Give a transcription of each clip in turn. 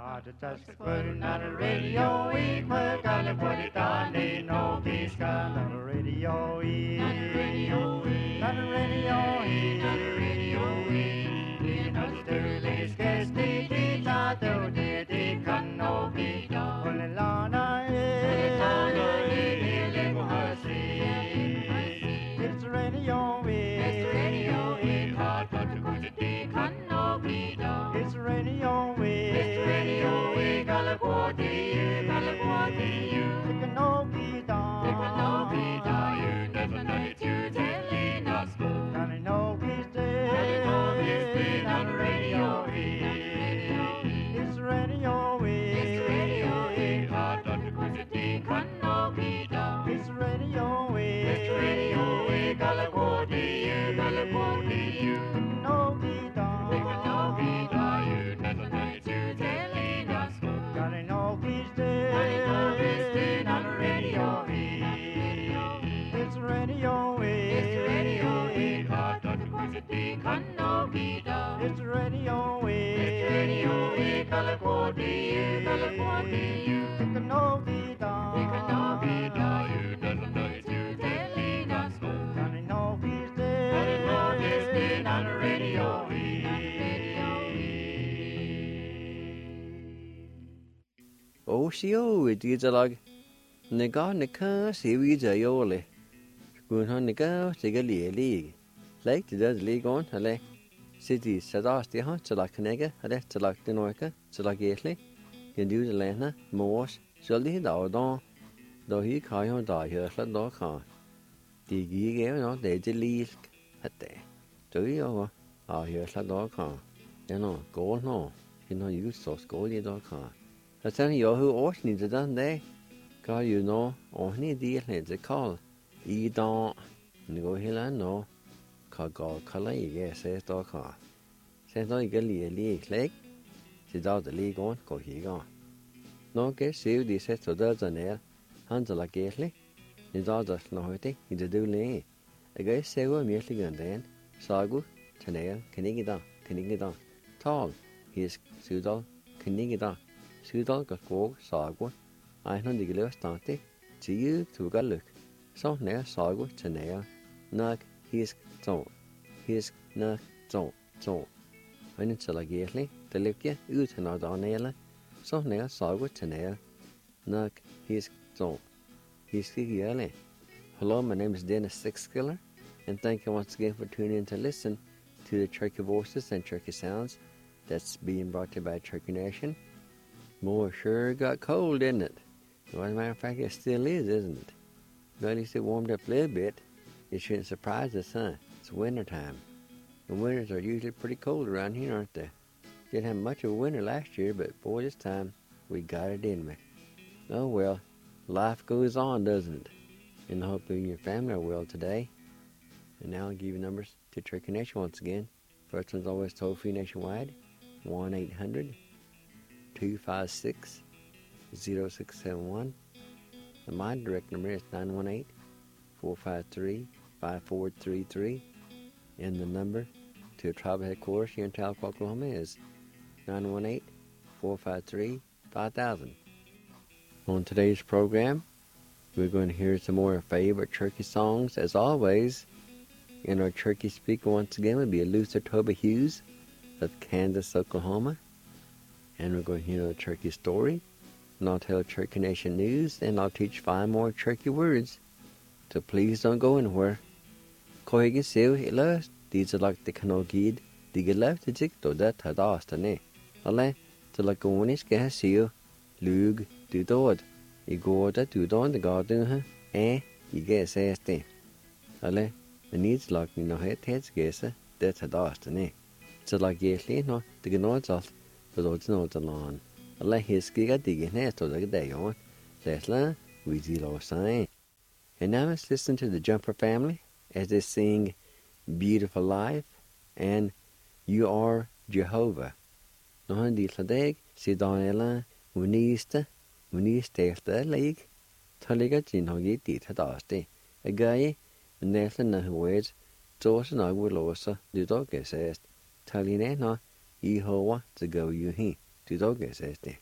Just putting on the radio, we put on the put it on, they know he's got on the radio, on the radio, on the radio, on the radio, in the Sterling Sketch, they not do they can no be done. Only Lana is it's the radio, it's the radio, hard but to go to the can no be done. It's the radio, it's the radio, California, you. It can no be done. It can no be done. You never know it. You telling us go. Can I know he's dead? Can I know he's dead on the radio? It's the radio, it's the radio, hard but to go to the can no be done. It's the radio, it's the radio, California, you. It can no be done. It can no be done. You never know it. You telling us go. Can I know he's dead? Can I know he's dead on the radio? It's the radio, it's the radio, hard but to go to the can no be done. It's the radio, it's the radio, California, you. It can no be done. It can no be done. You never know it. You telling us go. Can I know he's dead? Can I know he's dead on the radio? Oshio, it is a log. Nega, Nika, Seaweeds, Iole. Good on Nika, Sigali League. Like the Dead League on, Ale. City Sadasti Hunt, Salakanega, Ale, Salakanoika, Salagately. Can do the Lana, Morse, Sully, Dowdon. Though he can't die here, let dog can. The gig not they delete at there. Do you here, let dog can. You know, gold no. You know, you so scolded dog can. That's telling you who ought needs it done there. Call you know, only deal needs a call. E don't. And go here and no. Call go color, you guess, says dog can. Says no, you get a league leg. She's out the league on, go here gone. No, get saved, he says to does an air. Hands like gately. His other snorty, he's a dooley. A guy say, well, merely gun then. Sagu, Chanel, Canigida. Tall, he is Sudal, Canigida. Sudal got walk, Sagu. I know the glue started. To you to go look. So near Sagu, Chanel. Nug, he's so. He's nug, so. When it's like gately, the look ya, out another nail. So near Sagu, Chanel. Nug, he's so. He's early. Hello, my name is Dennis Sixkiller, and thank you once again for tuning in to listen to the Turkey Voices and Turkey Sounds that's being brought to you by Turkey Nation. More sure got cold, didn't it? Well, as a matter of fact, it still is, isn't it? Well, at least it warmed up a little bit. It shouldn't surprise us, huh? It's winter time. And winters are usually pretty cold around here, aren't they? Didn't have much of a winter last year, but boy, this time we got it in me. Oh well, life goes on, doesn't it? And I hope you and your family are well today. And now I'll give you numbers to Turkey Nation once again. First one's always toll-free nationwide, 1-800-256-0671. And my direct number is 918-453-5433. And the number to tribal headquarters here in Tahlequah, Oklahoma is 918-453-5000. On today's program, we're going to hear some more favorite Turkey songs, as always. And our Turkey speaker once again will be Luther Toba Hughes of Kansas, Oklahoma. And we're going to hear a Turkey story, and I'll tell Turkey Nation news, and I'll teach 5 more Turkey words. So please don't go anywhere. Kohigen sew hela, these are like the kanogid, the geleft the tick to that had asked ne. Ale, to like a one is gas you, lug, do dod. You go that do don the garden, huh? You guess asked them. Ale, the needs like me no heads guess, that had asked ne. So like yesly, no, the gnods off, but those notes along. Ale, his giga digging head to the day on. Lesla, we zero sign. And now let's listen to the Jumper family as they sing Beautiful Life and You Are Jehovah. No, the Sladeg, Sidonella, Munista efter league. Taliga Jinhogi did had asked a guy, and Nathan and words, George and I will also do dog says, Taline no, Yehoah to go you he. du dog says det.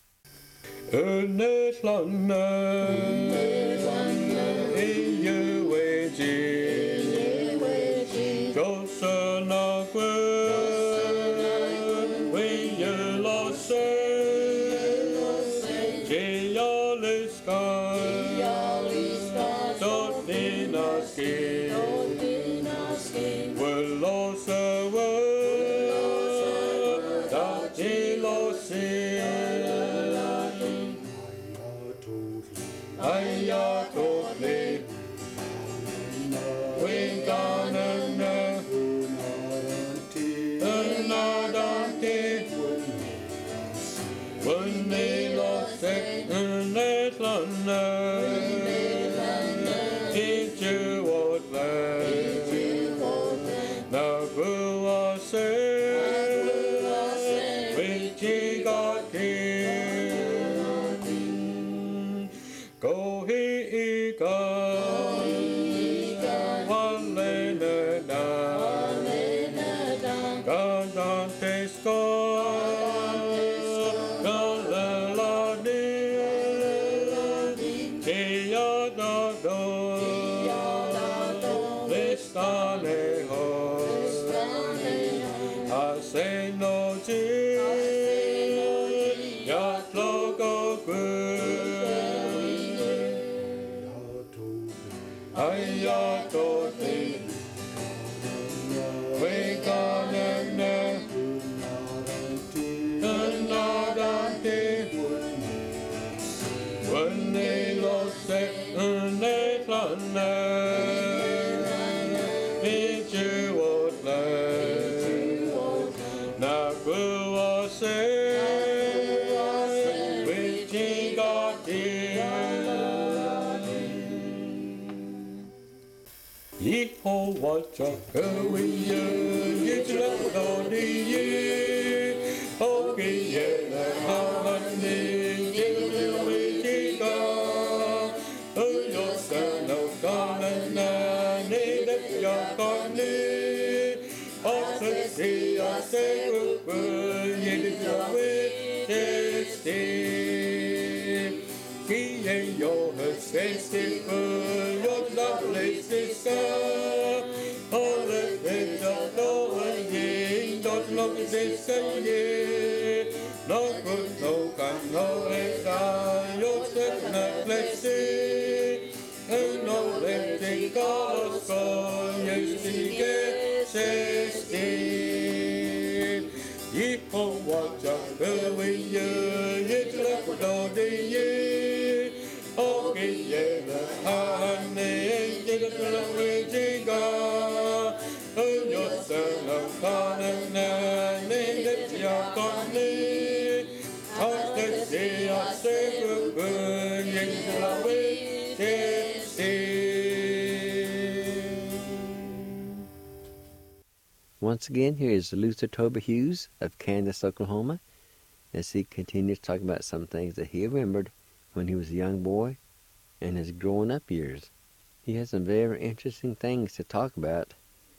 Once again, here is Luther Toba Hughes of Candace, Oklahoma, as he continues to talk about some things that he remembered when he was a young boy and his growing up years. He has some very interesting things to talk about.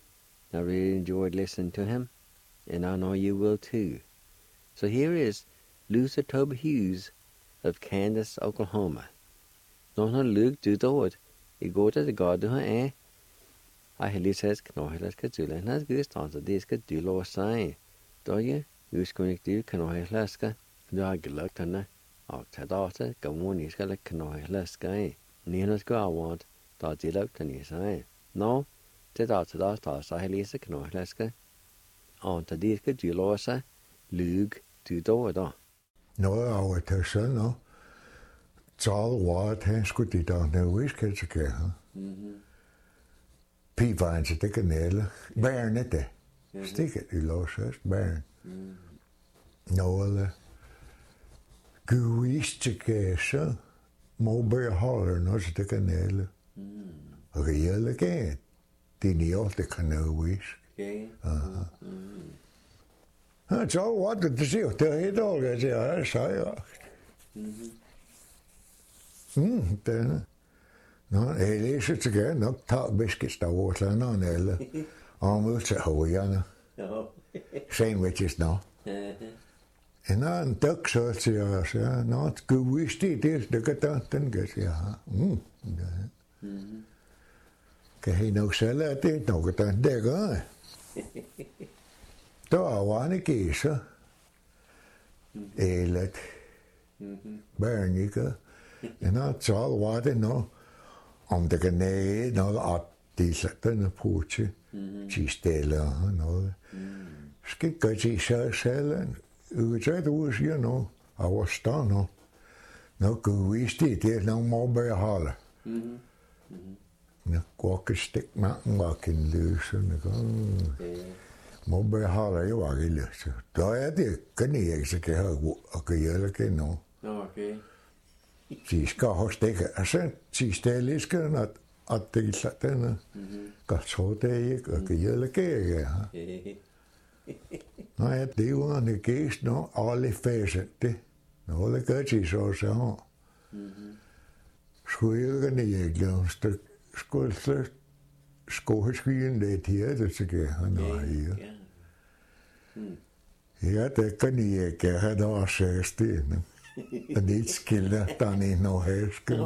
I really enjoyed listening to him, and I know you will too. So here is Luther Toba Hughes of Candace, Oklahoma. Nå har Luke du dåd, I går til det går du har I heller says no heller skal du lade nas gudstånd, så det skal du lov sig. Då je, udskunig du kan no heller skal, du har gelagt henne, og til data, gammon I skal kan no heller skal. Nina skal avant, da de lagt henne sig. Nå, til data, så heller skal kan no heller skal. Og til det skal du lov sig, Luke du dåd da. Nå, over til søn, nå. Så var det, han skulle de der, når vi skal til kære. Pivaen til det kanale. Bærne det. Stikker I låsøst, bærne. Nå, eller guvis til kære, må bare holde noget til det kanale. Og reelle gæt. Det er ikke altid kanalvisk. Så var det siger, det er helt år, jeg siger, jeg siger. Det nå, jeg læser til gæld nok tager biskits der over slanderne eller og mod til højerne. Sandwiches nå. En en dag så siger jeg, nå, gud det kan da, den kan sige, kan have noget salat, det er noget, der dækker. Der var en gæser, eller børn, ikke? En så var det noget, om det kan næge noget, at de satte den på til stille og noget. Skal ikke gøre til sig selv, udsat ud siger noget, og var stående noget. Nå, gud det er noget må beholde. Nå, går ikke stik mange vakken løse, må beholde jo ikke løse. Der er det, kan jeg ikke så kan have og kan gjøre det noget. Okay. De skal have stikke, altså, de stille skal at det sådan, godt så det ikke, og kan gjøre det, ja. Nej, det var en gæst, når alle fæser det. Når det gør de så. Skulle jeg ikke nægge, skulle skyen lidt her, det så kan han have. Ja, det kan jeg ikke have der også stene. Og det skilder, der er ikke noget hæske.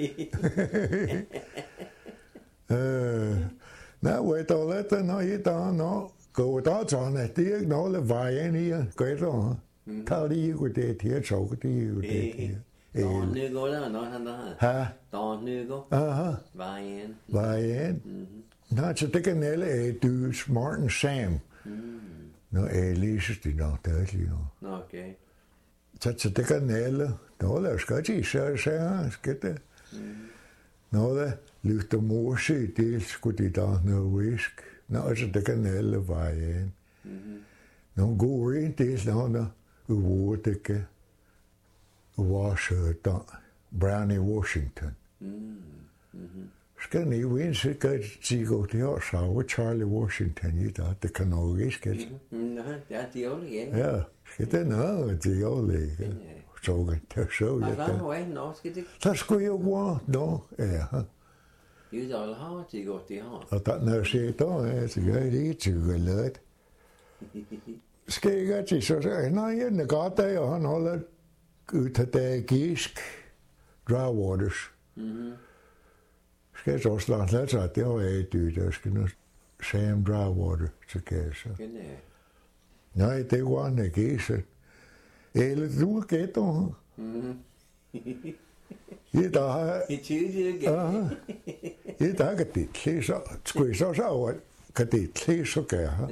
Nå, ved du lidt, når I der når, gå der sådan, det er ikke noget vejen i, gør det. Tag det ikke det her, så det er jo det her. Der er nygår der, når han der har. Ha? Der er nygår. Aha. Vejen. Vejen. Nå, så det kan alle du Martin Sam. Nå, jeg læser det nok, det er lige nu. Okay. Så det kan alle. Nå, der skal de så skal det. Nå, der lyfter morse, det skulle de der noget whisk. Nå, så det kan alle vejen. Nå, går ind, det er sådan, uvordige Washington, Brownie Washington. Skal ni jo ind, så kan de gå til at sove Charlie Washington i dag. Det kan nok ikke, skal det? Nå, ja, de er jo lige. Ja, skal det noget, de er jo lige. Så jeg så Og jeg hvad det. var en nå, skal det? Så skulle jeg gå, nå, ja. Jo, der er har, de går, de har. Og der, når jeg ser der, så gør jeg det ikke til lidt. Skal jeg gøre til, så siger jeg, nej, jeg er godt der, og han holder ud af det gisk, Drywaters. Skal jeg så slå lidt, så det var jeg dyrt, jeg skal nu Sam Drywater til kasse. Nej, det var en gæse. Eller du er gætter. I dag I tydeligt igen. i dag kan det klæde så, skulle jeg så over, kan det klæde så gøre.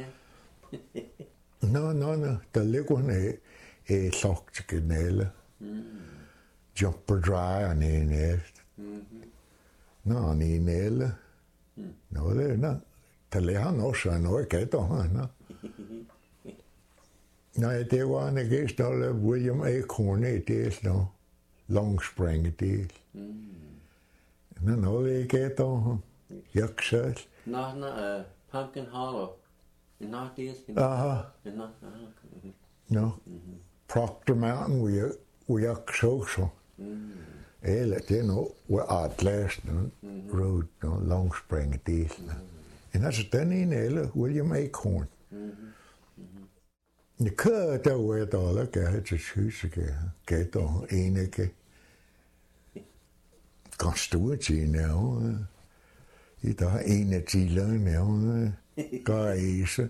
Nå, der ligger en sok til kanale. Jumper dry og en næst. Nå, en næle. Nå, det er nå. Der ligger han også, noget gætter han. Nej, det var en gæst, der lavede William Acorn i del, nå. Longspring del. Nå, det er gætter han. Jaksel. Nå, Pumpkin Hollow. Nå, det er Aha. Nå. Proctor Mountain, hvor jeg så så. Eller det er noget, hvor Atlas Road, Longspring del. Men altså, den ene eller William Acorn. Jeg kører derude, der gav jeg til syge, gav der enige. Godt store tjener, i der er en af tilerne, gør ise.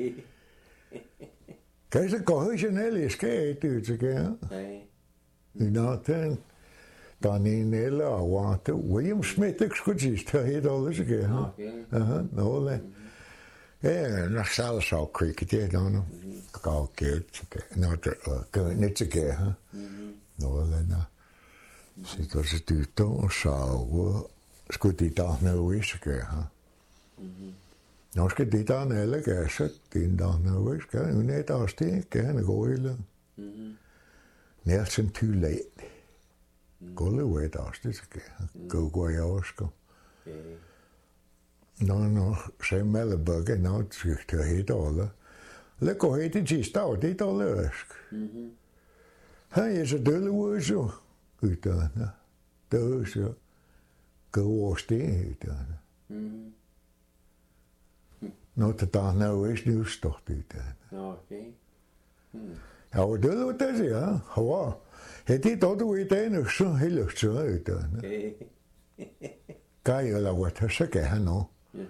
Kan jeg så gå højt i skæg, det til gær? Nå, der er en eller over, William Smith, ikke skulle sidst, der hedder alle til gær. Aha, nå, det. Ja, når Salsa Creek, det er der nu. Gav gæld til gær. Nå, gør net til gær. Nå, det er. Så der så dyrt og så skulle de der noget i til gær. Nå skal de der alle gær, så de der noget i gær. Nu er der også det, gerne gå i løn. Nær som tylet. Gå løb der også det til gær. Gå jeg også. Nå, så Mallebukke, nå, tygt jeg helt alle. Lad gå helt i sidste år, det er der løsk. Han er så dølle ud, så. Uddannede. Det er så. Gå over sten, uddannede. Nå, der er noget ikke nu stort uddannede. Ja, og det var det, ja. Hva? Heti todo i den så helt så ut. Kai la wata saka hano.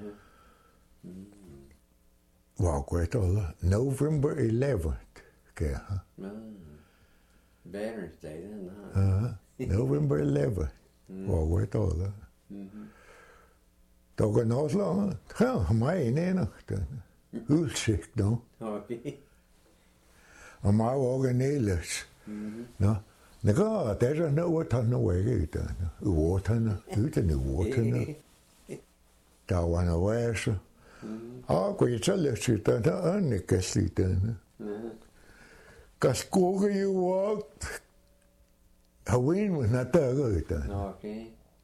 Wa kweta November 11th. Okay. Veterans Day then. November 11th. Wa kweta. Dog no la. Ja, mai nenacht. Udsigt no. Okay. Og mig organeles. Nå, det går, der er noget, der er noget uden. Uden uden. Der var noget så. Og går jeg så lidt til den, der er en gæstlig. Gaskore jo vagt. Havin var not der uden. Okay.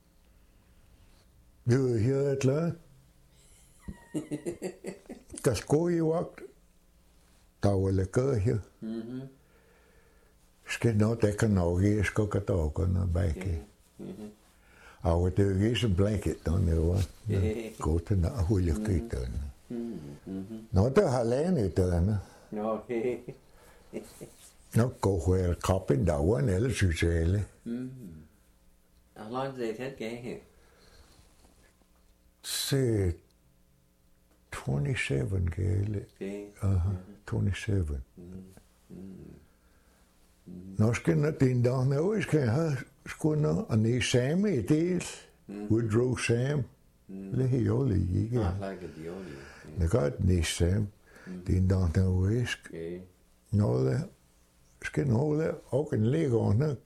Du er her et eller andet. Gaskore jo vagt. Der var lækker her. Skal nå dække noget, jeg skal gå dagene bag. Og det er ikke blanket, der er gå til noget hullet. Nå, der har landet dørene. Okay. Nå, gå her kroppen dagene, eller sociale. How long did it take here? Se 27 gale. Okay. 27. Nå skal når din dag nu skal have skulle og ni Sam i del. Woodrow Sam. Det er jo lige ikke. Like the only. Det godt ni Sam. Din dag nu skal. Noget skal noget og en lægerne.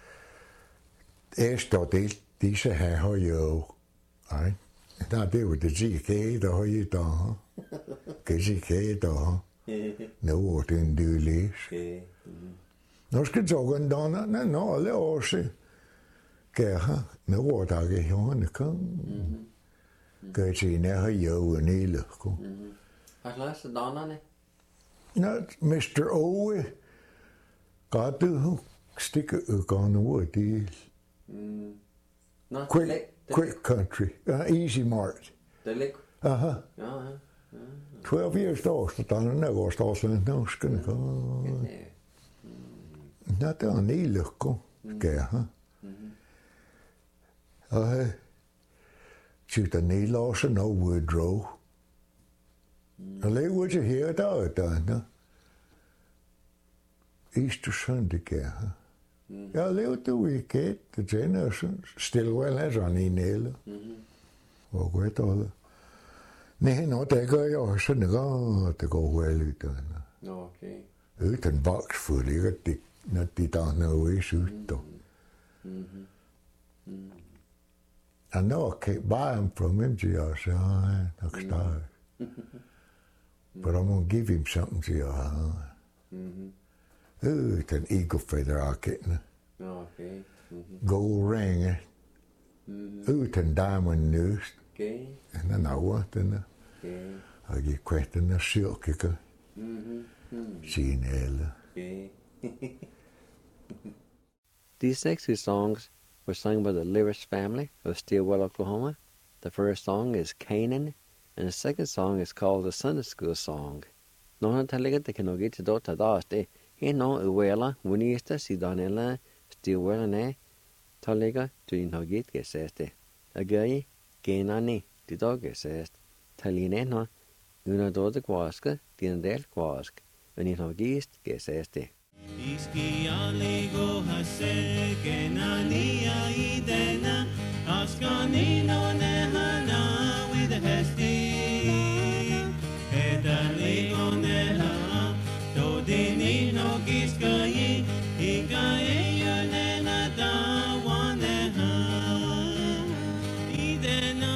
Efter det disse her har jo. Ej. Der det jo det sige der har I der. Kan sige der. Nu er det en dylis. Nå skal tågen dana, nå alle år se. Gæha, nu er der ikke hjørne kom. Gør til nær jo en hele. Har du læst donerne? Nå, Mr. Owe. Gør du stikke øgerne ud del. Quick Country. Easy Mart. Det ligger. Aha. Ja. 12 years old, så der er noget ståsland, nu skal det gå. Nå, det er en hele gå. Gæha. Og så der nedlåser noget Woodrow. Og lever til her, der. Easter Sunday, gæha. Jeg levede weekend, det tænder sådan, stille vel er sådan en hele. Og godt holde. Nej, nå, det gør jeg også, det går vel ud. Okay. Uden voks for det, når de der noget ud. I know I can't buy them from him, so I start. But I'm going to give him something to you. Uden eagle feather, I can't. Okay. Gold ring. Uden diamond news. Okay. And then I want to. Okay. I get quite in the silk. Seen elle. Okay. These next two songs were sung by the Lewis family of Stillwell, Oklahoma. The first song is Canaan, and the second song is called the Sunday School Song. Någon talar det kan nog inte då ta das det. Heno uwela winista sidanela Stillwell ne talega tu inhogit geseste. Agai genani di dog gesest. Talinena una dode kwaska din del kwask. Men inhogist geseste. Iski aligo hase genani aidena askani no nehana with hesti edaligo neha dodini no giskai ikaye yunena da waneha idena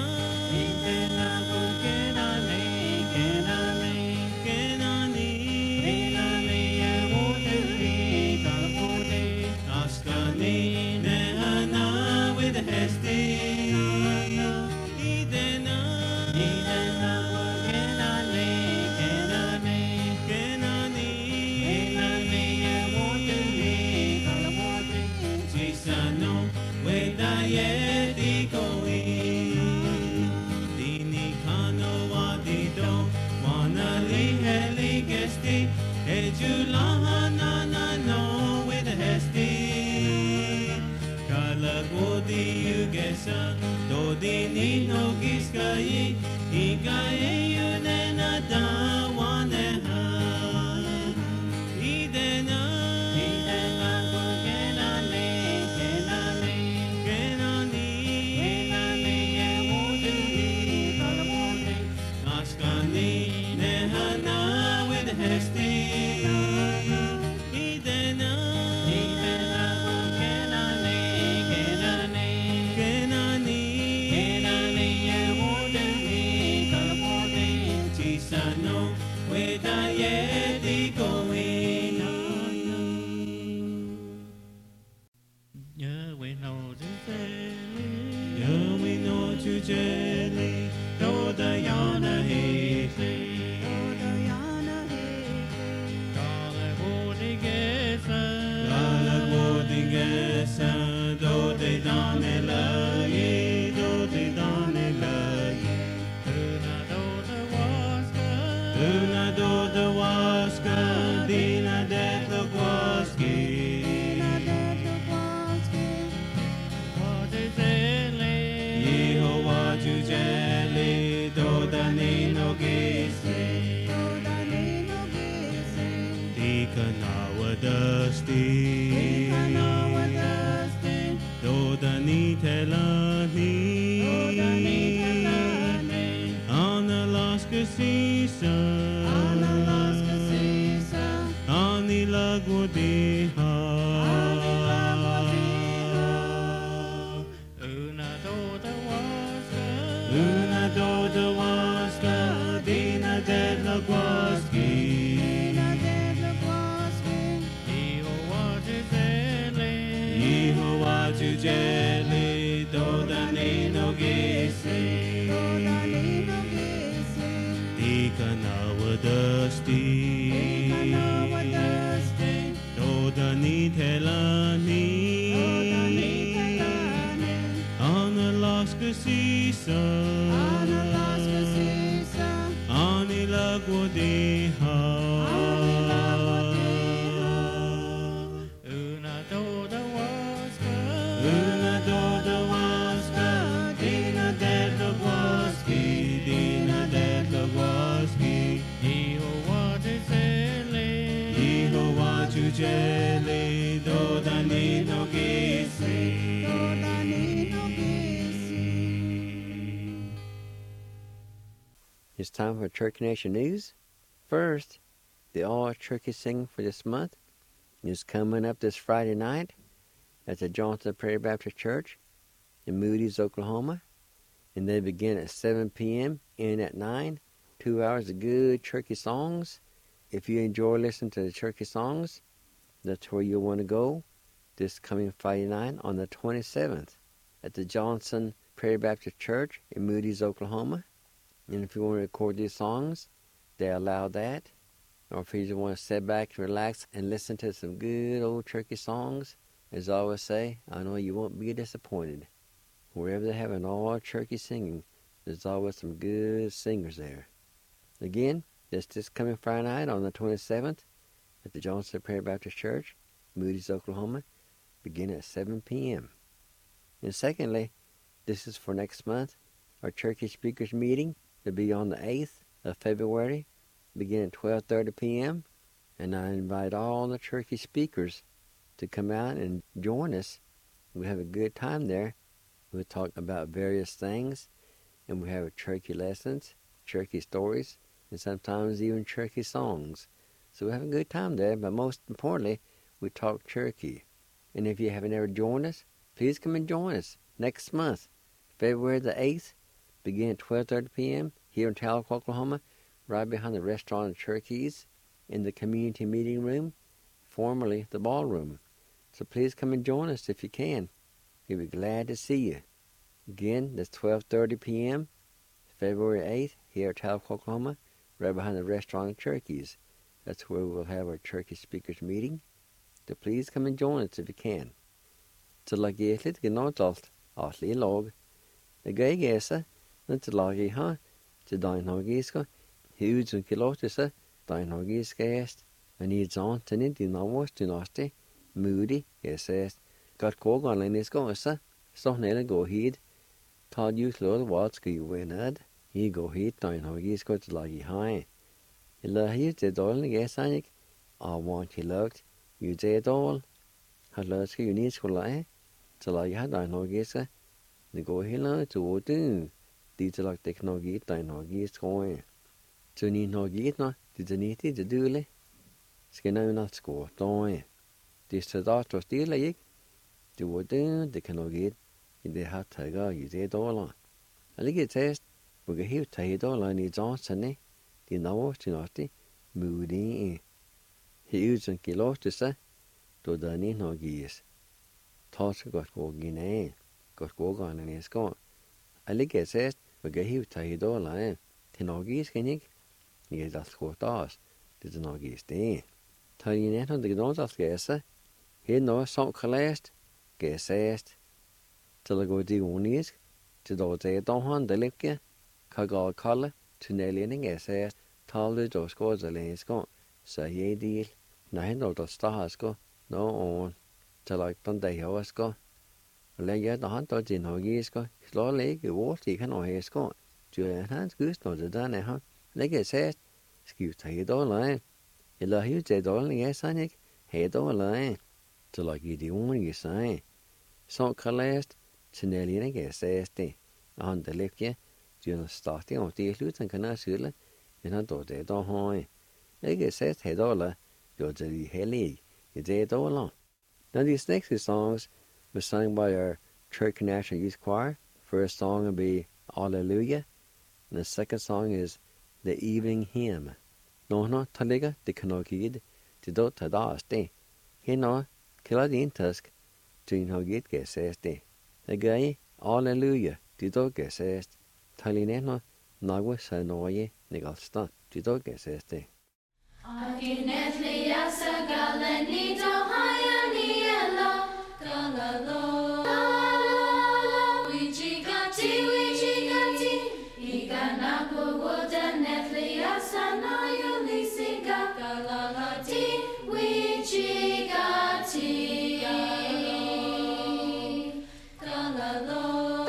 It's time for Turkey Nation News. First, the all-turkey singing for this month is coming up this Friday night at the Johnson Prairie Baptist Church in Moody's, Oklahoma. And they begin at 7 p.m. and at 9. 2 hours of good turkey songs. If you enjoy listening to the turkey songs, that's where you'll want to go this coming Friday night on the 27th at the Johnson Prairie Baptist Church in Moody's, Oklahoma. And if you want to record these songs, they allow that. Or if you just want to sit back and relax and listen to some good old turkey songs, as I always say, I know you won't be disappointed. Wherever they have an all-turkey singing, there's always some good singers there. Again, that's this coming Friday night on the 27th at the Johnson Prairie Baptist Church, Moody's, Oklahoma, beginning at 7 p.m. And secondly, this is for next month, our turkey speakers meeting will be on the 8th of February, beginning at 12:30 p.m. And I invite all the turkey speakers to come out and join us. We'll have a good time there. We'll talk about various things, and we have turkey lessons, turkey stories, and sometimes even turkey songs. So we'll have a good time there, but most importantly, we talk turkey. And if you haven't ever joined us, please come and join us next month, February the 8th, beginning at 12:30 p.m. here in Tahlequah, Oklahoma, right behind the Restaurant of Turkeys in the community meeting room, formerly the ballroom. So please come and join us if you can. We'll be glad to see you. Again, that's 12:30 p.m., February 8th, here at Tahlequah, Oklahoma, right behind the Restaurant of Turkeys. That's where we'll have our turkey speakers meeting. So please come and join us if you can. Så lag jeg litt genåtalt, atlig lag. Det gøy gæsa, men til lag jeg har, til dagen hagiska, hud som kilotisa, dagen hagiska est, and I zon tinin dinavos dynasti, moody, gæsast, got kogan leniska osa, så nelle gå hid, tad you slår what skal you winad, he go hit dagen hagiska til lag jeg har. I la hier til dålen gæsanik, I want he lugt, you det dål, har løske you need skulle til lag jeg har dagen hagiska, det går hele til åden. De til lagt teknologi der energi skoe. Så ni energi nå, det er niet det dule. Skal nå not sko doe. Det så der stille ikke. Det var det teknologi. Det har taget i det dollar. Allige test, hvor jeg helt taget dollar i Johnson. Det nå til noget muligt. Helt som kilo til sig. Då der ni energi. Tås godt gå gine. Godt gå gerne ni sko. Allige test وجاهي تهيدولا تناقيس كنيك يجاز خوتاس تناقيس دي تاينه دغدونس اسكيسا هي نو سون كلاست كيساست till I go to Unis, to do the Donhan, the Linkia, Kagal Collar, to Nelly SS, Talu dos scores a lanesco, so ye deal, nine of the Starsco, no on, till like Sunday Hoasco. Lägger the hunt out in Hogisco, slow leg, water can or hasco, to a hand's goose, no the done huh? Like I said, excuse head all line. You love you said only yes, Sonic, head all line. To like you the only sign. So collast, to Nelly and guess says the on the left ye, do not starting of the loot and can assume, you know, do they don't hoy. Like I said, head all, you're the helly, you did all along. Now these next two songs was sung by our Church National Youth Choir. First song will be Alleluia, and the second song is The Evening Hymn. No, taliga de canogid, de dot tadaste. Hino, kiladin tusk, to hogit geseste. The guy, Alleluia, de dot gesest. Talineno, nagwa sanoye, negalsta, de dot geseste. Akinetli asa galenito hayani elo galalo wichigati iganapo woda netli asa na yulisiga galalati wichigati galalo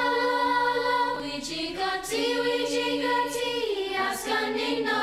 wichigati askanino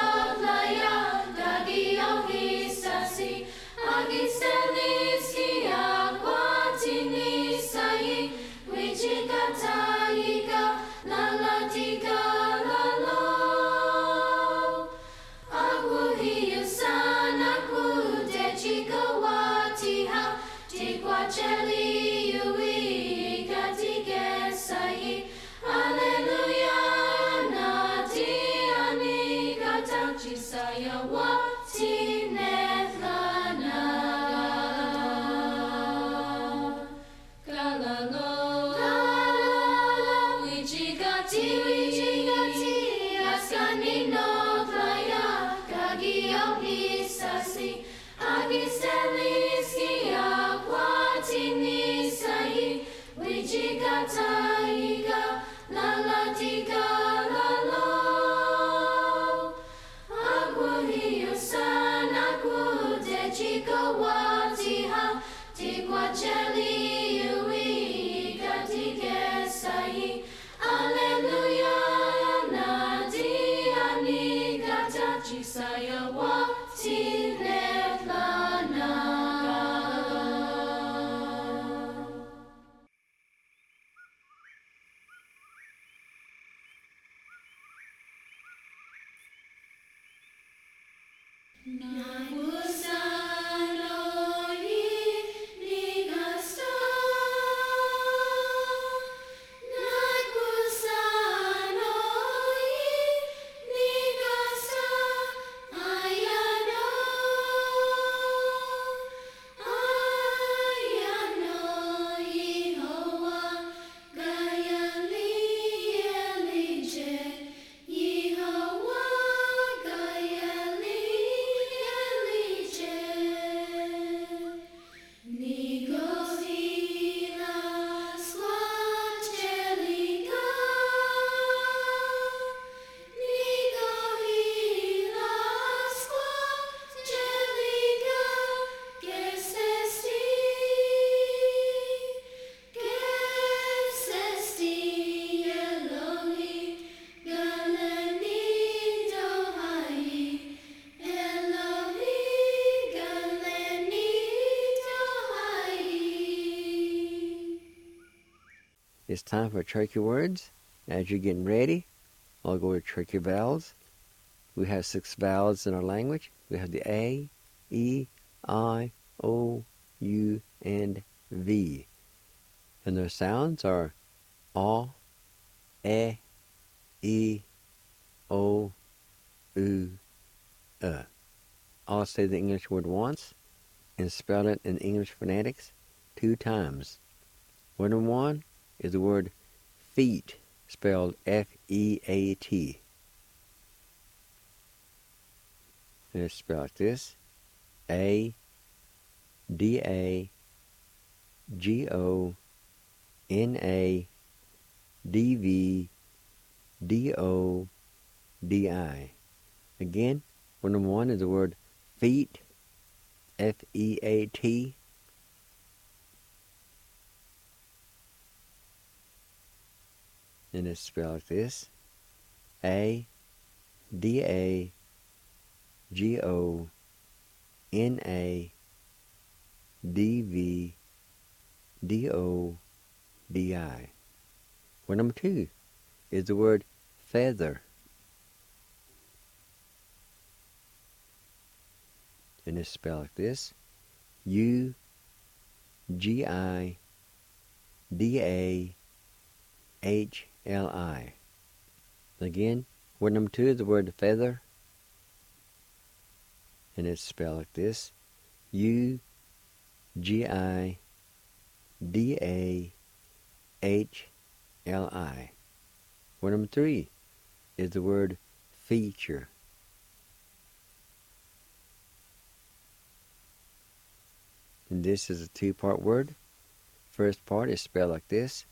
It's time for Turkey words. As you're getting ready, I'll go to Turkey vowels. We have 6 vowels in our language. We have the A, E, I, O, U, and V. And their sounds are A, E, O, U, I'll say the English word once and spell it in English phonetics 2 times. Word number 1 is the word feet, spelled F-E-A-T. And it's spelled like this: A-D-A-G-O-N-E. N-A-D-V-D-O-D-I. Again, word number 1 is the word feet, F-E-A-T. And it's spelled like this: A-D-A-G-O-N-A-D-V-D-O-D-I. Word number 2 is the word feather. And it's spelled like this: U-G-I-D-A-H-L-I. Again, word number 2 is the word feather. And it's spelled like this: U-G-I-D-A-H-L-I. Word number 3 is the word feature. And this is a two-part word. First part is spelled like this: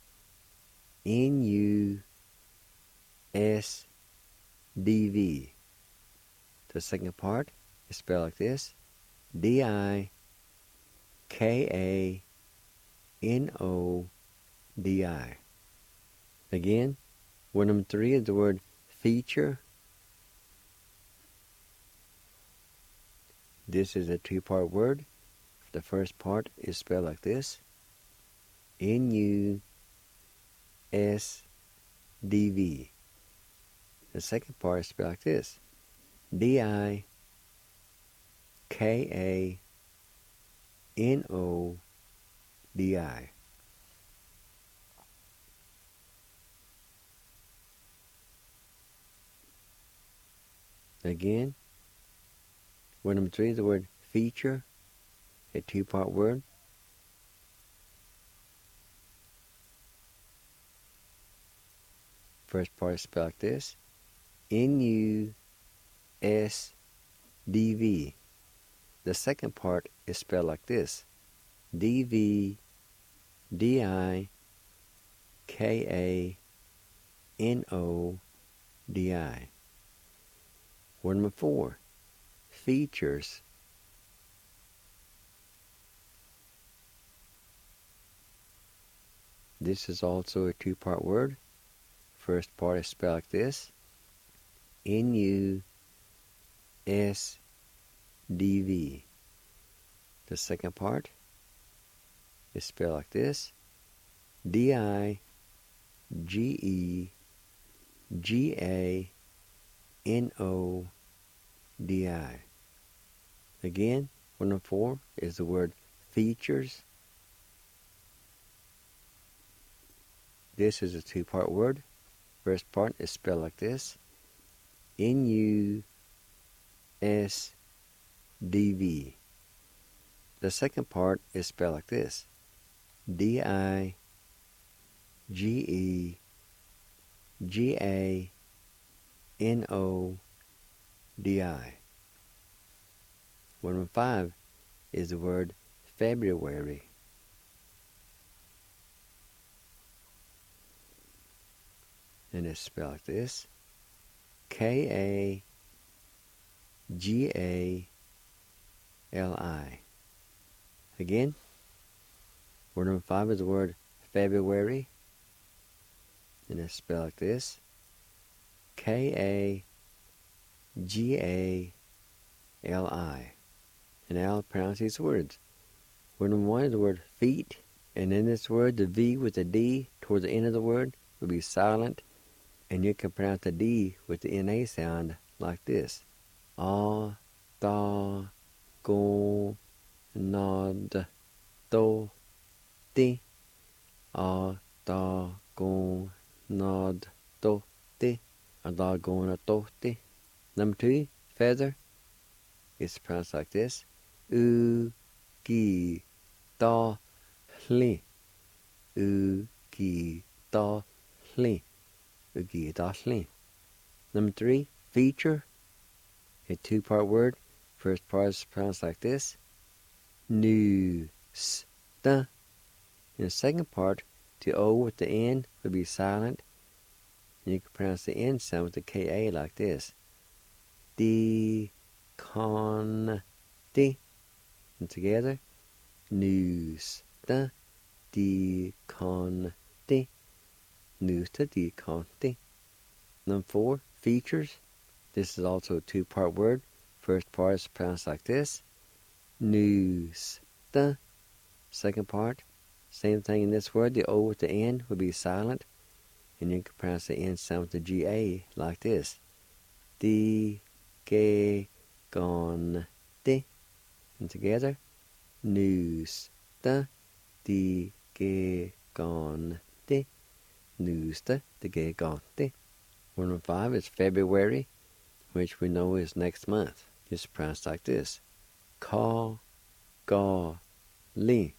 N-U-S-D-V. The second part is spelled like this: D-I-K-A-N-O-D-I. Again, word number 3 is the word feature. This is a two-part word. The first part is spelled like this: N-U-S-D-V. The second part is spelled like this: D-I-K-A-N-O-D-I. Again, word number 3 is the word feature, a two-part word. First part is spelled like this: N-U-S-D-V. The second part is spelled like this: D-V-D-I-K-A-N-O-D-I. Word number 4, features. This is also a two-part word. First part is spelled like this: N-U-S-D-V. The second part is spelled like this: D-I-G-E-G-A-N-O-D-I. Again, word number 4 is the word features. This is a two-part word. First part is spelled like this: N-U-S-D-V. The second part is spelled like this: D-I-G-E-G-A-N-O-D-I. Word number 5 is the word February. And it's spelled like this: K-A-G-A-L-I. Again, word number 5 is the word February. And it's spelled like this: K-A-G-A-L-I. And now I'll pronounce these words. Word number 1 is the word feet. And in this word, the V with the D toward the end of the word will be silent. And you can pronounce the D with the N-A sound like this: A, ta, go, nod, do, ti. A, ta, go, nod, do, ti. A, ta, go, nod, do, ti. Number 2, feather. It's pronounced like this: U, ki, ta, li. U, ki, ta, li. Number 3, feature. A two-part word. First part is pronounced like this: nu, sta. And the second part the O with the N would be silent. And you can pronounce the N sound with the K-A like this. Deconte. And together, Nusta deconte. Nusta deconte. Number 4, features. This is also a two-part word. First part is pronounced like this. Nusta. Second part, same thing in this word. The O with the N would be silent. And you can pronounce the N sound with the G-A like this. Deconte. And together, Nusta deconte. Nusta deconte. Number 5 is February, which we know is next month. It's pronounced like this. Ka-ga-li.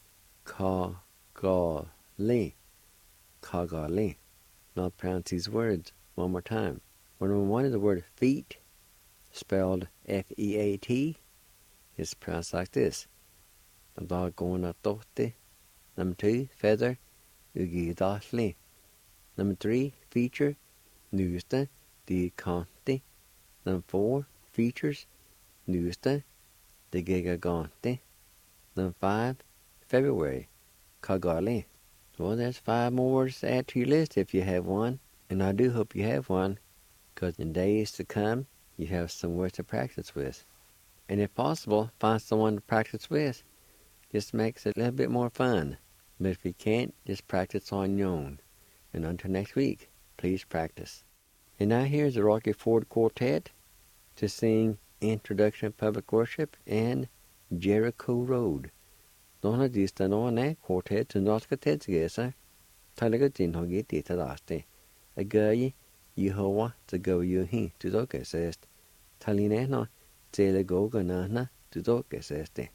Ka-ga-li. Ka-ga-li. Now pronounce these words one more time. Number 1 is the word feet, spelled F-E-A-T. It's pronounced like this. Da-ga-na-tote. Number 2, feather. Ugi-da-li. Number 3, feature. Nusta deconte. Number 4, features. Nusta deconte. Number 5, February. Ka-ga-li. Well, there's 5 more words to add to your list if you have one. And I do hope you have one, because in days to come, you have some words to practice with. And if possible, find someone to practice with. Just makes it a little bit more fun. But if you can't, just practice on your own. And until next week, please practice. And now here's the Rocky Ford Quartet to sing Introduction to Public Worship and Jericho Road. Donna Distanone Quartet to Norska Tedsgesa, Talagutin Hogiti Tadaste, a Gay, Yehovah to go Yuhi to Dokesest, Talineno, Telegoganana to Dokeseste.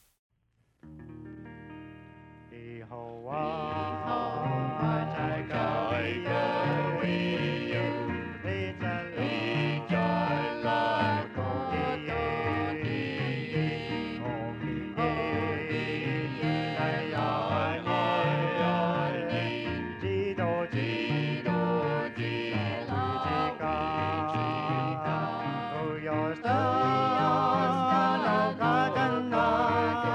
Your star,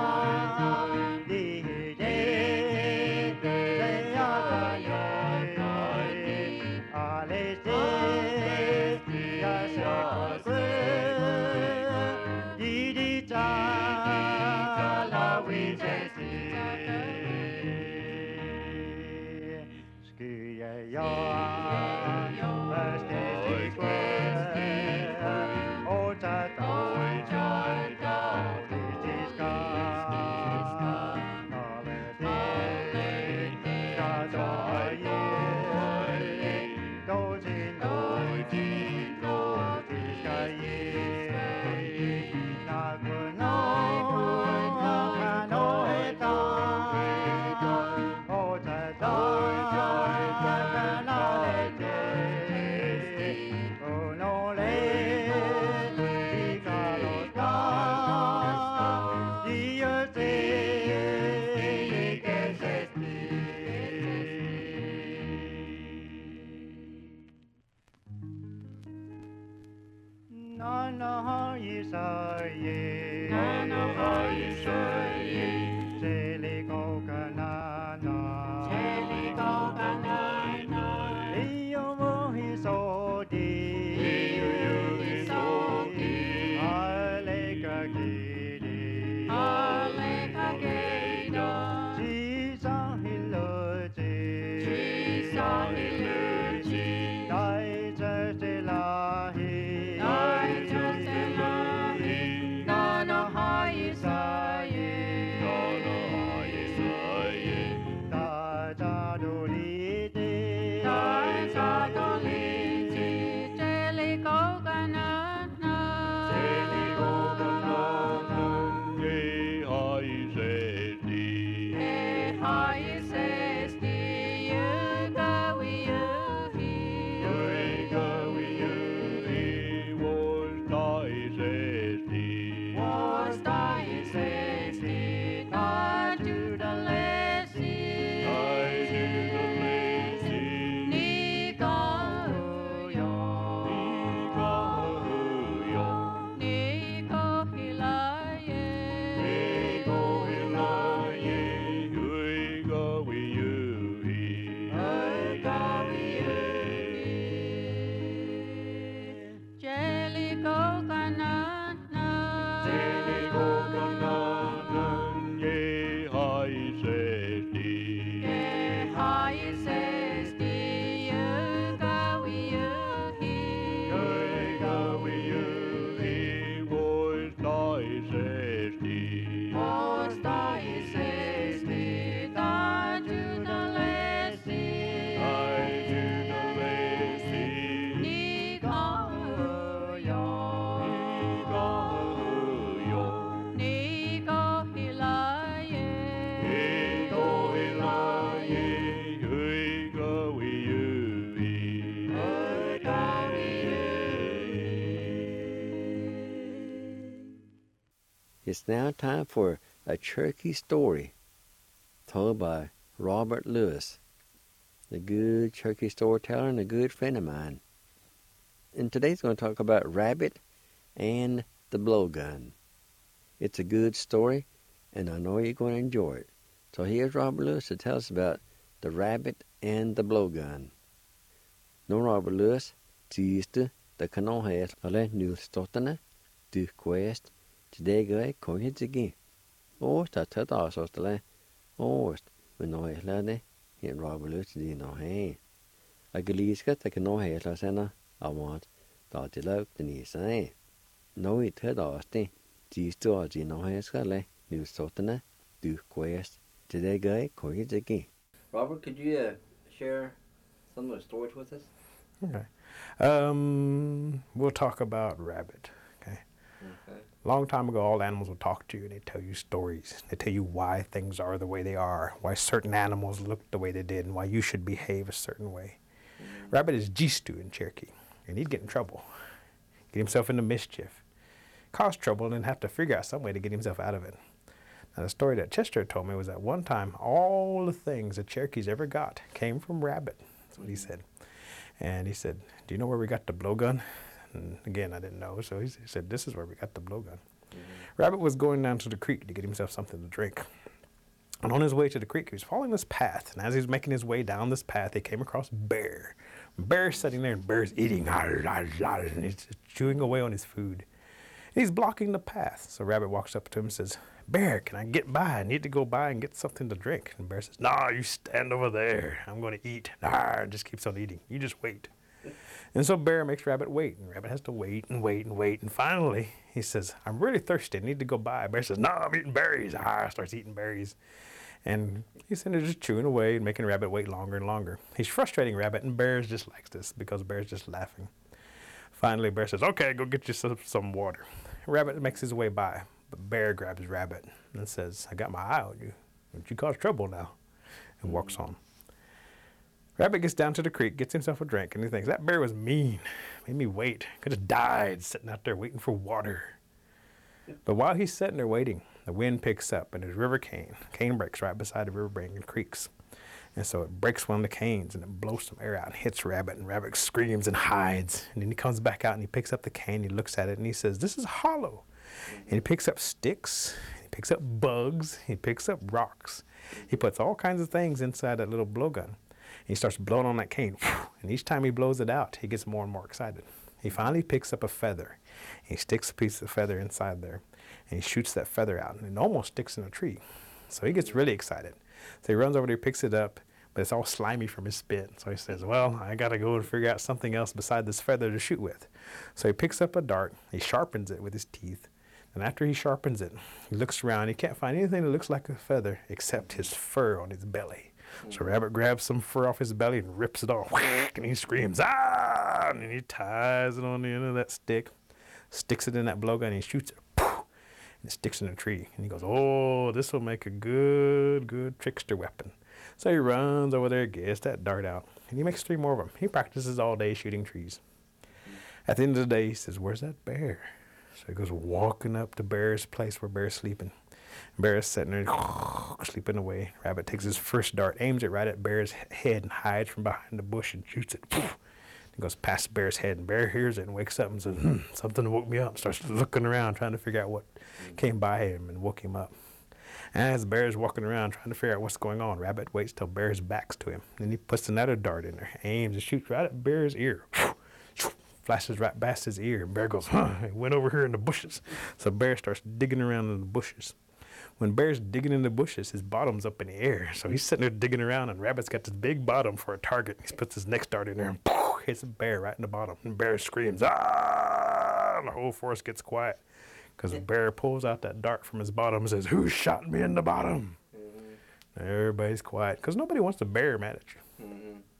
It's now time for a Cherokee story told by Robert Lewis, a good Cherokee storyteller and a good friend of mine. And today's going to talk about Rabbit and the Blowgun. It's a good story, and I know you're going to enjoy it. So here's Robert Lewis to tell us about the Rabbit and the Blowgun. Nå Robert Lewis, tieste, the kanohe alle newstotene, du quest, today guy coined again. Oh, that's a tosostele. Oh, when no lade, here Robert Lewis did no hay. A galiska, the kanohe lasena, I want, that you love the knee say. No, it had osti, tieste or no skale, newstotene, du quest, today guy coined again. Robert, could you share some of the stories with us? Okay. We'll talk about Rabbit. Okay. Long time ago, all animals will talk to you and they tell you stories. They tell you why things are the way they are, why certain animals look the way they did, and why you should behave a certain way. Rabbit is Jistu in Cherokee, and he'd get in trouble, get himself into mischief, cause trouble, and then have to figure out some way to get himself out of it. Now, the story that Chester told me was that one time, all the things the Cherokees ever got came from Rabbit. That's what he said. And he said, do you know where we got the blowgun? And again, I didn't know, so he said, this is where we got the blowgun. Rabbit was going down to the creek to get himself something to drink. And on his way to the creek, he was following this path. And as he was making his way down this path, he came across Bear. Bear's sitting there, and Bear's eating, and he's chewing away on his food. And he's blocking the path. So Rabbit walks up to him and says, Bear, can I get by? I need to go by and get something to drink. And Bear says, nah, you stand over there. I'm going to eat. Nah, just keeps on eating. You just wait. And so Bear makes Rabbit wait. And Rabbit has to wait and wait and wait. And finally, he says, I'm really thirsty. I need to go by. Bear says, no, I'm eating berries. Starts eating berries. And he's sitting there just chewing away and making Rabbit wait longer and longer. He's frustrating Rabbit, and Bear just likes this because Bear's just laughing. Finally, Bear says, okay, go get you some water. Rabbit makes his way by. But Bear grabs Rabbit and says, I got my eye on you. Don't you cause trouble now? And walks on. Rabbit gets down to the creek, gets himself a drink, and he thinks, that bear was mean. Made me wait. Could have died sitting out there waiting for water. But while he's sitting there waiting, the wind picks up and there's river cane. Cane breaks right beside the river bank and creeks. And so it breaks one of the canes and it blows some air out and hits Rabbit, and Rabbit screams and hides. And then he comes back out and he picks up the cane, he looks at it and he says, this is hollow. And he picks up sticks, he picks up bugs, he picks up rocks. He puts all kinds of things inside that little blowgun. He starts blowing on that cane, and each time he blows it out, he gets more and more excited. He finally picks up a feather. He sticks a piece of feather inside there, and he shoots that feather out, and it almost sticks in a tree. So he gets really excited. So he runs over there, picks it up, but it's all slimy from his spit. So he says, well, I got to go and figure out something else beside this feather to shoot with. So he picks up a dart, he sharpens it with his teeth, and after he sharpens it, he looks around. He can't find anything that looks like a feather except his fur on his belly. So Rabbit grabs some fur off his belly and rips it off, and he screams, ah! And he ties it on the end of that stick, sticks it in that blowgun, and he shoots it, and it sticks in a tree. And he goes, oh, this will make a good trickster weapon. So he runs over there, gets that dart out, and he makes 3 more of them. He practices all day shooting trees. At the end of the day, he says, where's that bear? So he goes walking up to Bear's place where Bear's sleeping. Bear is sitting there sleeping away. Rabbit takes his first dart, aims it right at Bear's head, and hides from behind the bush and shoots it. He goes past Bear's head, and Bear hears it and wakes up and says, something woke me up. Starts looking around, trying to figure out what came by him and woke him up. And as Bear's walking around trying to figure out what's going on, Rabbit waits till Bear's back's to him. Then he puts another dart in there, aims and shoots right at Bear's ear. Flashes right past his ear. Bear goes, it went over here in the bushes. So Bear starts digging around in the bushes. When Bear's digging in the bushes, his bottom's up in the air. So he's sitting there digging around, and Rabbit's got this big bottom for a target. He puts his next dart in there and hits Bear right in the bottom. And Bear screams, ah! And the whole forest gets quiet because Bear pulls out that dart from his bottom and says, who shot me in the bottom? Everybody's quiet because nobody wants to bear mad at you.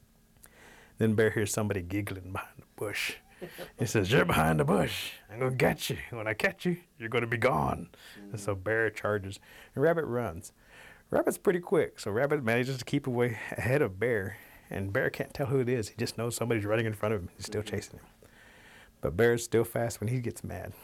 Then Bear hears somebody giggling behind the bush. He says, you're behind the bush. I'm going to get you. When I catch you, you're going to be gone. And so Bear charges, and Rabbit runs. Rabbit's pretty quick, so Rabbit manages to keep away ahead of Bear, and Bear can't tell who it is. He just knows somebody's running in front of him. He's still chasing him. But Bear's still fast when he gets mad.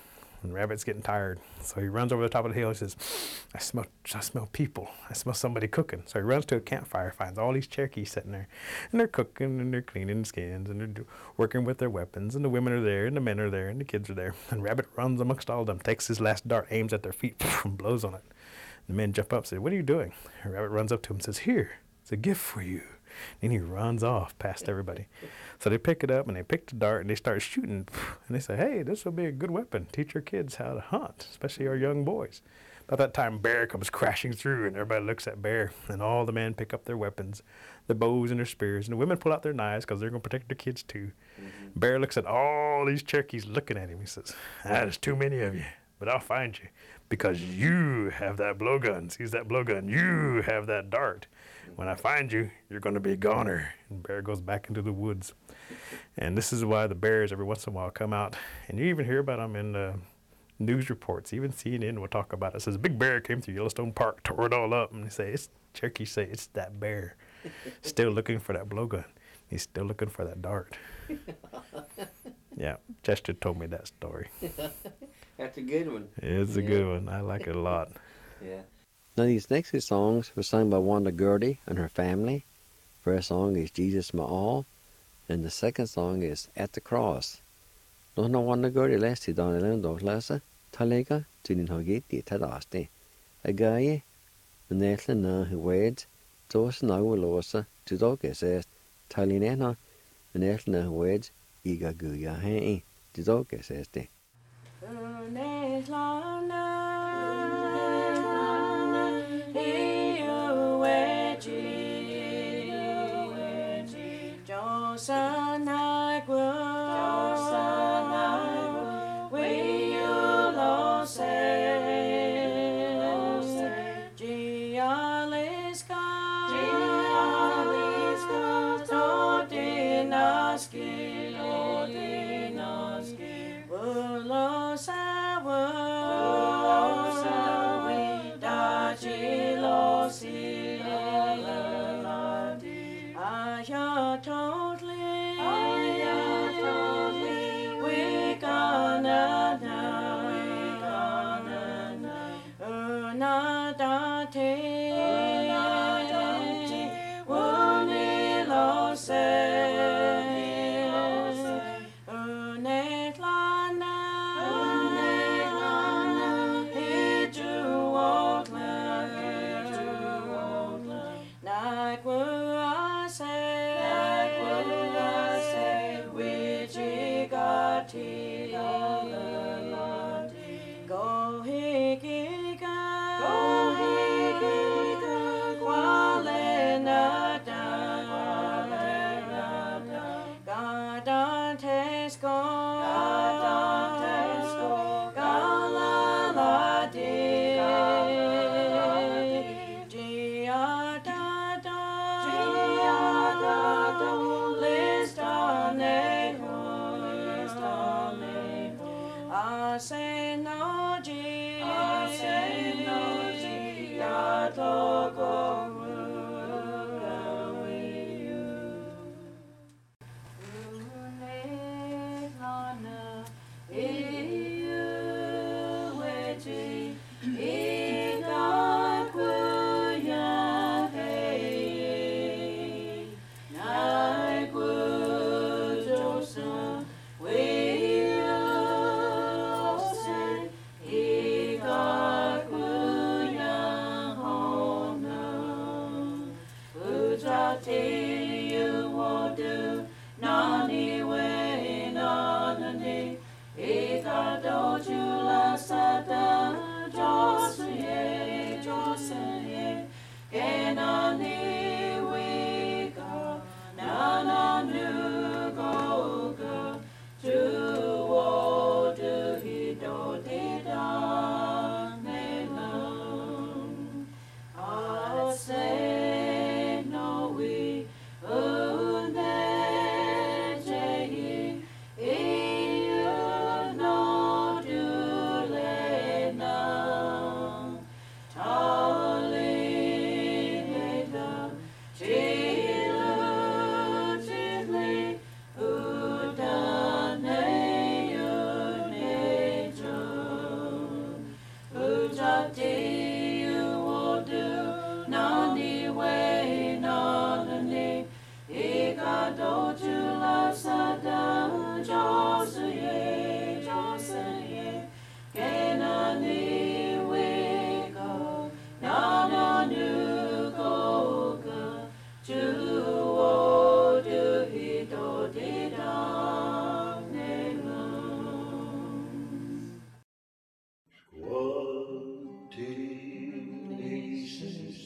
And Rabbit's getting tired. So he runs over the top of the hill. He says, I smell people. I smell somebody cooking. So he runs to a campfire, finds all these Cherokees sitting there. And they're cooking, and they're cleaning skins, and they're working with their weapons. And the women are there, and the men are there, and the kids are there. And Rabbit runs amongst all of them, takes his last dart, aims at their feet, and blows on it. The men jump up and say, what are you doing? And Rabbit runs up to him and says, here, it's a gift for you. And he runs off past everybody. So they pick it up, and they pick the dart, and they start shooting. And they say, hey, this will be a good weapon. Teach your kids how to hunt, especially our young boys. About that time, Bear comes crashing through, and everybody looks at Bear. And all the men pick up their weapons, their bows and their spears. And the women pull out their knives because they're going to protect their kids, too. Mm-hmm. Bear looks at all these Cherokees looking at him. He says, there's too many of you, but I'll find you because you have that blowgun. Seize that blowgun. You have that dart. When I find you, you're going to be a goner. And Bear goes back into the woods. And this is why the bears every once in a while come out. And you even hear about them in news reports. Even CNN will talk about it. It says, a big bear came through Yellowstone Park, tore it all up. And they say, Cherokees say, it's that bear. Still looking for that blowgun. He's still looking for that dart. Yeah, Chester told me that story. That's a good one. It's a good one. I like it a lot. Yeah. Now, these next two songs were sung by Wanda Gertie and her family. First song is Jesus My All, and the second song is At the Cross. Nå har Wanda Gertie lest i Daniel Lundåklase, Talega, Tunin Hogit, i Tadaste. Agaye, the Netla Na Huwed, Tos Nawalosa, Tudoges, Talinena, the Netla Na Huwed, Iga Guya Hei, Tudoges.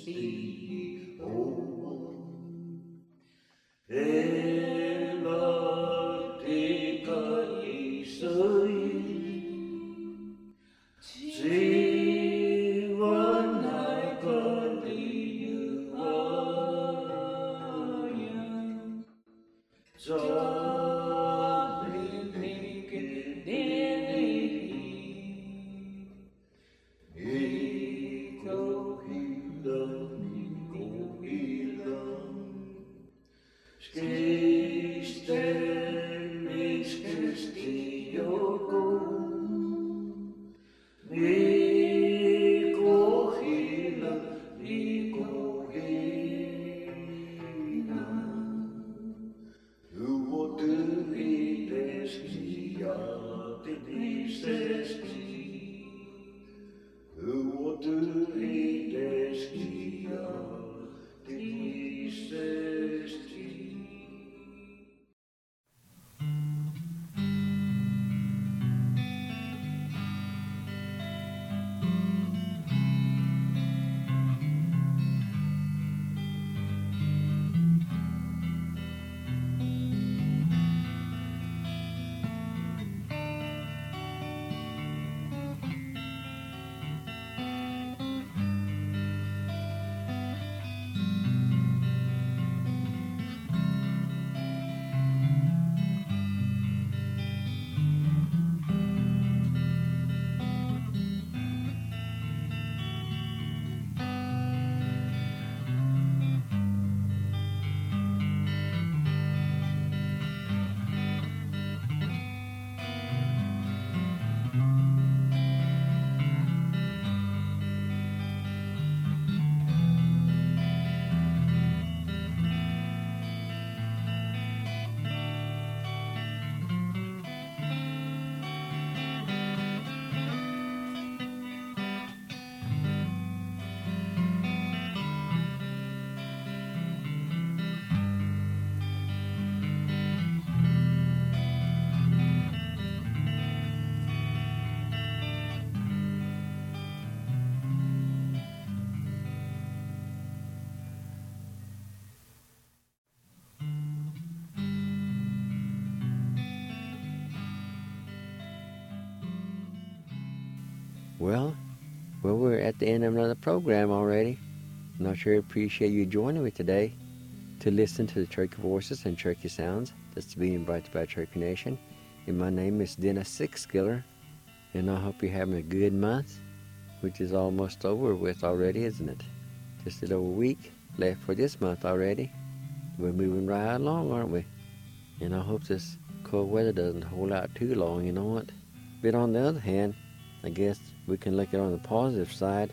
Well, we're at the end of another program already. And I sure appreciate you joining me today to listen to the Cherokee Voices and Cherokee Sounds that's being brought to you by Cherokee Nation. And my name is Dennis Sixskiller, and I hope you're having a good month, which is almost over with already, isn't it? Just a little week left for this month already. We're moving right along, aren't we? And I hope this cold weather doesn't hold out too long, you know what? But on the other hand, I guess we can look at it on the positive side.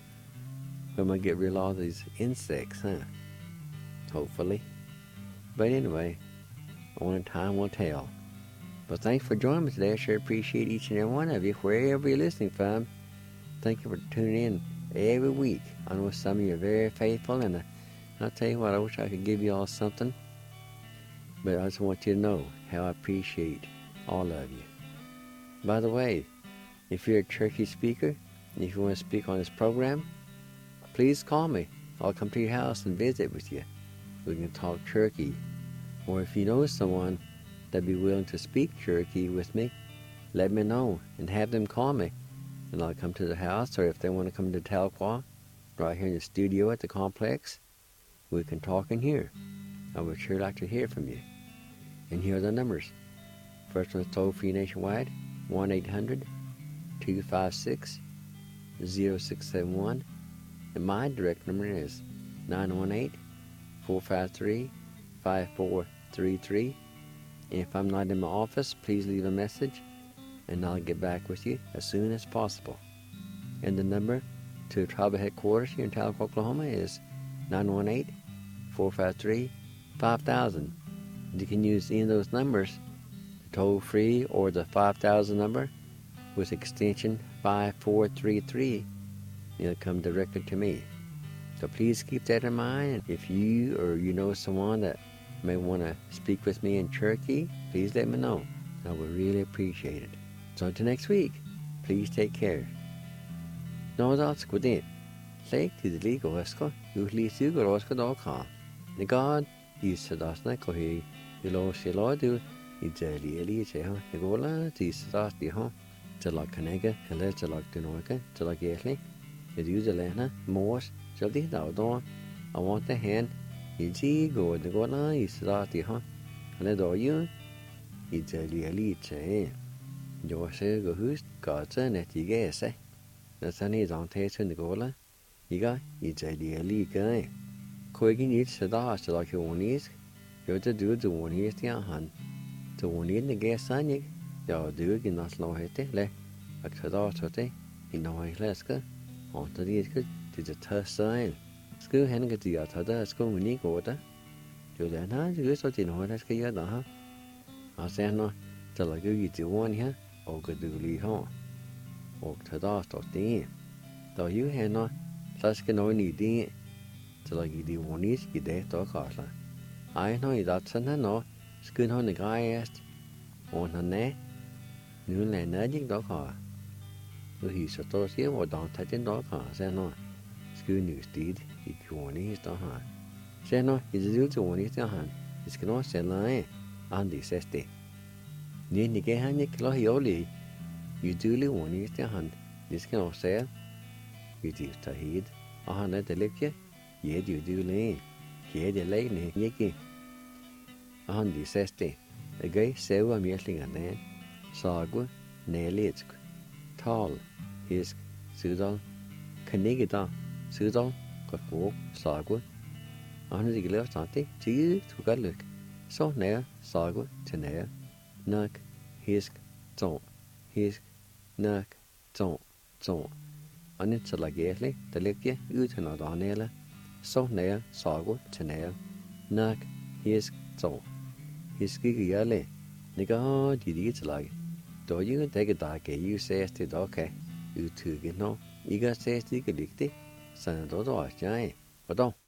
We might get rid of all these insects, huh? Hopefully. But anyway, only time will tell. But thanks for joining me today. I sure appreciate each and every one of you, wherever you're listening from. Thank you for tuning in every week. I know some of you are very faithful, and I'll tell you what, I wish I could give you all something. But I just want you to know how I appreciate all of you. By the way, if you're a Cherokee speaker, and if you want to speak on this program, please call me. I'll come to your house and visit with you. We can talk Cherokee. Or if you know someone that'd be willing to speak Cherokee with me, let me know and have them call me. And I'll come to the house, or if they want to come to Tahlequah, right here in the studio at the complex, we can talk in here. I would sure like to hear from you. And here are the numbers. First one is toll-free nationwide, 1-800-256-0671. And my direct number is 918-453-5433. And if I'm not in my office, please leave a message, and I'll get back with you as soon as possible. And the number to tribal headquarters here in Tahlequah, Oklahoma is 918-453-5000. You can use any of those numbers, the toll-free or the 5000 number, with extension 5433. It'll come directly to me. So please keep that in mind. And if you or you know someone that may want to speak with me in Cherokee, please let me know. I would really appreciate it. So until next week, please take care. Nå, da skal vi Lake til det lige også, du lige syger også dog kar. Det går i sædasne går he. I lov sig lov du i det lige til her. Det går la til sædas de har. Til lag kanægge eller til lag det noget til lag gæslig. Det er det lærne mors til det dag dog. Og want det hen i de går det går la i sædas de har. Eller dog jo i det lige til. Jo ser gå hus gata net i gæse. Når sådan i dag til det går la. Iga i det lige gør. Koigin i sædas til lag unisk. Jo det du unisk ja han. Du unisk det gæse ikke. Ja, du ikke nok lov hette, le. Og sædas det i noget klaske. Og det er det tager sig. Skal han ikke det at der skal unik gå der. Jo det han det så til noget der skal gøre der. Og så når der lager i det one her og du lige har. Og sædas det. Der jo han så skal noget i det. Så lager det unisk i det der kasla. Ej når i det sådan når skal han ikke rejst. Og han nu lader jeg dog har. Nu hisser der siger hvordan tager den dog har. Så når skal nu sted i kone der har. Så når i det til kone der har. Det skal nok sælge af andre sæste. Ni kan han ikke lade jole. I døle kone der har. Det skal nok sige. Vi det tager hit og han det lægge. Ja det døle. Ja det lægne ikke. Og han det sæste. Det gav sæve mærklinger sagu, næletsk, tal, hisk, sydal, kanigida, sydal, godt sagu. Og han er ikke lavet stadig, tid, du kan lykke. Så nær, sagu, til nær, nak, hisk, tål, hisk, nak, tål. Og han er til lagærlig, der ligger ud til noget andet. Så nær, sagu, til nær, nak, hisk, tål. Hisk ikke jærlig, nikker de lige til lag. Da jo det der kan jo ses til der kan udtrykke nå. Ikke ses ikke ligge, så er det også jeg. Og da